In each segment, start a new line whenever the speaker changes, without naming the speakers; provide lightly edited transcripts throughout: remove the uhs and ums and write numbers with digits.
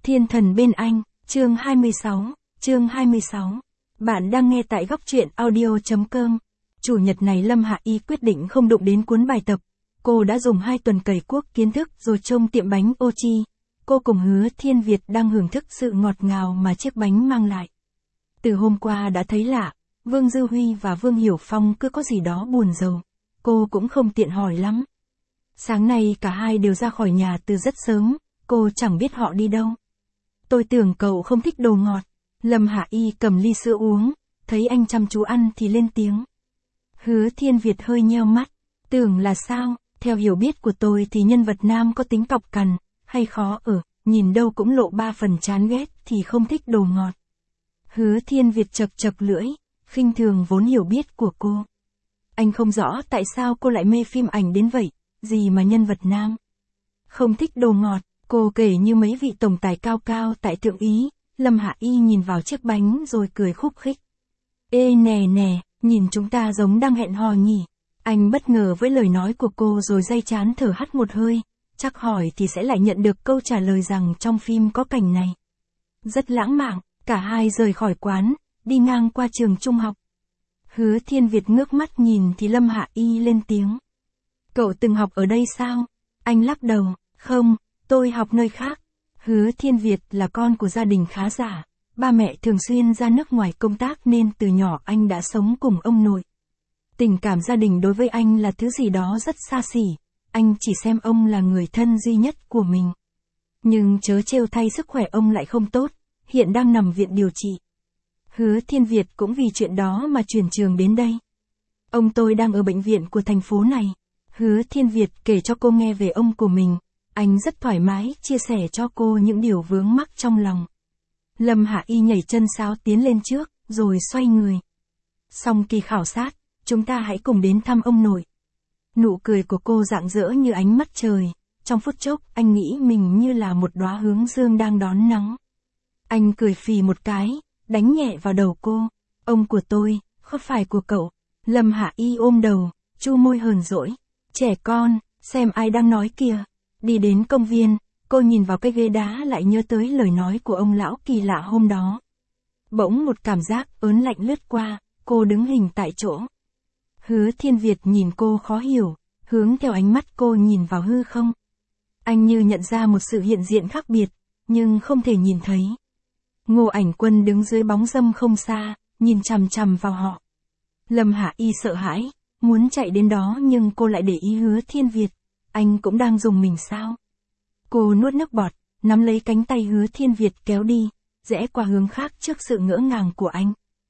Thiên thần bên anh, chương 26. Bạn đang nghe tại góc truyện audio.com. Chủ nhật này Lâm Hạ Y quyết định không đụng đến cuốn bài tập. Cô đã dùng 2 tuần cày cuốc kiến thức rồi trông tiệm bánh Ochi. Cô cùng Hứa Thiên Việt đang hưởng thức sự ngọt ngào mà chiếc bánh mang lại. Từ hôm qua đã thấy lạ, Vương Dư Huy và Vương Hiểu Phong cứ có gì đó buồn rầu. Cô cũng không tiện hỏi lắm. Sáng nay cả hai đều ra khỏi nhà từ rất sớm, cô chẳng biết họ đi đâu. Tôi tưởng cậu không thích đồ ngọt. Lâm Hạ Y cầm ly sữa uống, thấy anh chăm chú ăn thì lên tiếng. Hứa Thiên Việt hơi nheo mắt, tưởng là sao, theo hiểu biết của tôi thì nhân vật nam có tính cọc cằn, hay khó ở, nhìn đâu cũng lộ 3 phần chán ghét thì không thích đồ ngọt. Hứa Thiên Việt chật lưỡi, khinh thường vốn hiểu biết của cô. Anh không rõ tại sao cô lại mê phim ảnh đến vậy, gì mà nhân vật nam không thích đồ ngọt. Cô kể như mấy vị tổng tài cao cao tại Thượng Ý. Lâm Hạ Y nhìn vào chiếc bánh rồi cười khúc khích. Ê nè, nhìn chúng ta giống đang hẹn hò nhỉ. Anh bất ngờ với lời nói của cô rồi day chán thở hắt một hơi. Chắc hỏi thì sẽ lại nhận được câu trả lời rằng trong phim có cảnh này. Rất lãng mạn, cả hai rời khỏi quán, đi ngang qua trường trung học. Hứa Thiên Việt ngước mắt nhìn thì Lâm Hạ Y lên tiếng. Cậu từng học ở đây sao? Anh lắc đầu, không, tôi học nơi khác. Hứa Thiên Việt là con của gia đình khá giả, ba mẹ thường xuyên ra nước ngoài công tác nên từ nhỏ anh đã sống cùng ông nội. Tình cảm gia đình đối với anh là thứ gì đó rất xa xỉ, anh chỉ xem ông là người thân duy nhất của mình. Nhưng chớ trêu thay sức khỏe ông lại không tốt, hiện đang nằm viện điều trị. Hứa Thiên Việt cũng vì chuyện đó mà chuyển trường đến đây. Ông tôi đang ở bệnh viện của thành phố này. Hứa Thiên Việt kể cho cô nghe về ông của mình. Anh rất thoải mái chia sẻ cho cô những điều vướng mắc trong lòng. Lâm Hạ Y nhảy chân sáo tiến lên trước, rồi xoay người. Xong kỳ khảo sát, chúng ta hãy cùng đến thăm ông nội. Nụ cười của cô rạng rỡ như ánh mắt trời. Trong phút chốc, anh nghĩ mình như là một đóa hướng dương đang đón nắng. Anh cười phì một cái, đánh nhẹ vào đầu cô. Ông của tôi, không phải của cậu. Lâm Hạ Y ôm đầu, chu môi hờn dỗi. Trẻ con, xem ai đang nói kìa. Đi đến công viên, cô nhìn vào cái ghế đá lại nhớ tới lời nói của ông lão kỳ lạ hôm đó. Bỗng một cảm giác ớn lạnh lướt qua, cô đứng hình tại chỗ. Hứa Thiên Việt nhìn cô khó hiểu, hướng theo ánh mắt cô nhìn vào hư không. Anh như nhận ra một sự hiện diện khác biệt, nhưng không thể nhìn thấy. Ngô Ảnh Quân đứng dưới bóng râm không xa, nhìn chằm chằm vào họ. Lâm Hạ Y sợ hãi, muốn chạy đến đó nhưng cô lại để ý Hứa Thiên Việt. Anh cũng đang dùng mình sao? Cô nuốt nước bọt, nắm lấy cánh tay Hứa Thiên Việt kéo đi, rẽ qua hướng khác trước sự ngỡ ngàng của anh.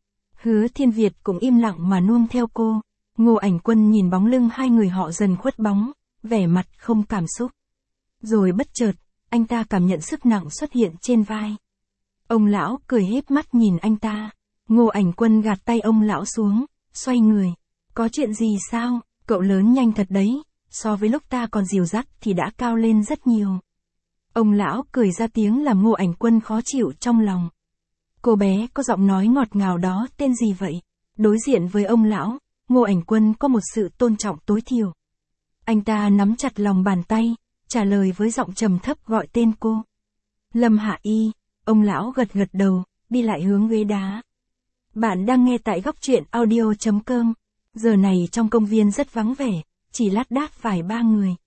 Hứa Thiên Việt cũng im lặng mà nuông theo cô. Ngô Ảnh Quân nhìn bóng lưng hai người họ dần khuất bóng, vẻ mặt không cảm xúc. Rồi bất chợt, anh ta cảm nhận sức nặng xuất hiện trên vai. Ông lão cười híp mắt nhìn anh ta. Ngô Ảnh Quân gạt tay ông lão xuống, xoay người. Có chuyện gì sao? Cậu lớn nhanh thật đấy. So với lúc ta còn dìu dắt thì đã cao lên rất nhiều. Ông lão cười ra tiếng làm Ngô Ảnh Quân khó chịu trong lòng. Cô bé có giọng nói ngọt ngào đó tên gì vậy? Đối diện với ông lão, Ngô Ảnh Quân có một sự tôn trọng tối thiểu. Anh ta nắm chặt lòng bàn tay, trả lời với giọng trầm thấp gọi tên cô. Lâm Hạ Y. Ông lão gật đầu, đi lại hướng ghế đá. Bạn đang nghe tại góc truyện audio.com. Giờ này trong công viên rất vắng vẻ. Chỉ lác đác vài ba người.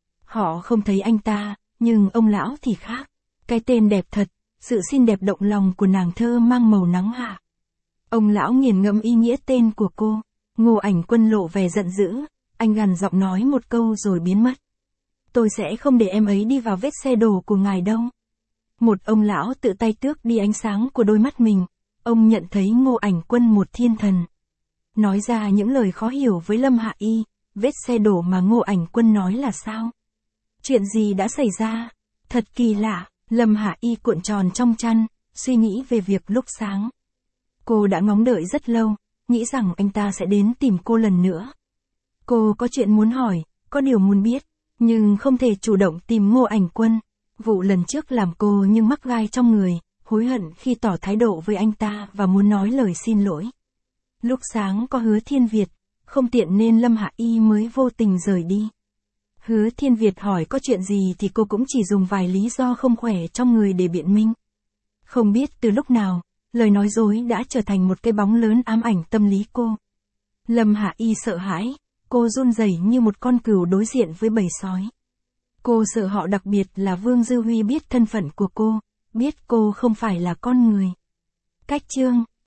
Họ không thấy anh ta, nhưng ông lão thì khác. Cái tên đẹp thật, sự xinh đẹp động lòng của nàng thơ mang màu nắng hạ. Ông lão nghiền ngẫm ý nghĩa tên của cô. Ngô Ảnh Quân lộ vẻ giận dữ, anh gằn giọng nói một câu rồi biến mất. Tôi sẽ không để em ấy đi vào vết xe đổ của ngài đâu. Một ông lão tự tay tước đi ánh sáng của đôi mắt mình. Ông nhận thấy Ngô Ảnh Quân một thiên thần. Nói ra những lời khó hiểu với Lâm Hạ Y. Vết xe đổ mà Ngô Ảnh Quân nói là sao? Chuyện gì đã xảy ra? Thật kỳ lạ, Lâm Hạ Y cuộn tròn trong chăn, suy nghĩ về việc lúc sáng. Cô đã ngóng đợi rất lâu, nghĩ rằng anh ta sẽ đến tìm cô lần nữa. Cô có chuyện muốn hỏi, có điều muốn biết, nhưng không thể chủ động tìm Ngô Ảnh Quân. Vụ lần trước làm cô nhưng mắc gai trong người, hối hận khi tỏ thái độ với anh ta và muốn nói lời xin lỗi. Lúc sáng có Hứa Thiên Việt. Không tiện nên Lâm Hạ Y mới vô tình rời đi. Hứa Thiên Việt hỏi có chuyện gì thì cô cũng chỉ dùng vài lý do không khỏe trong người để biện minh. Không biết từ lúc nào, lời nói dối đã trở thành một cái bóng lớn ám ảnh tâm lý cô. Lâm Hạ Y sợ hãi, cô run rẩy như một con cừu đối diện với bầy sói. Cô sợ họ, đặc biệt là Vương Dư Huy biết thân phận của cô, biết cô không phải là con người. Cách chương